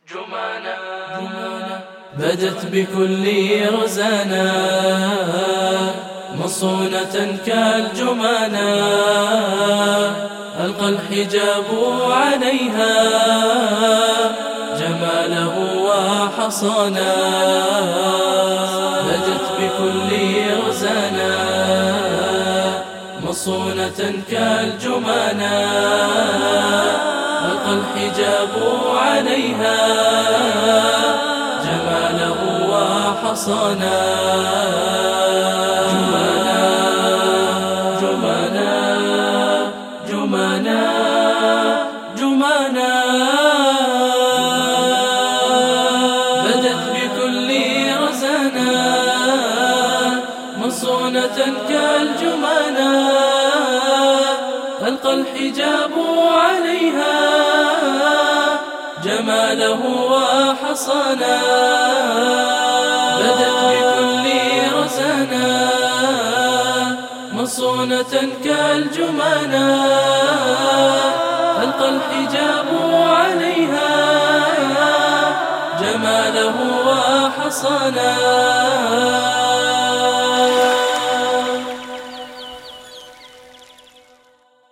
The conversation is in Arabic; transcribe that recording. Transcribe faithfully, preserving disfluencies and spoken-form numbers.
جمانة بدت بكل رزانا مصونة كالجمانة ألقى الحجاب عليها جماله وحصانا بدت بكل رزانا مصونة كالجمانة ألقى الحجاب عليها جماله وحصانا جمانا جمانا جمانا جمانا بدت بكل رزانا مصونة كالجمانا ألقى الحجاب عليها جماله وحصانا بدت بكل رزانا مصونة كالجمانا ألقى الحجاب عليها جماله وحصانا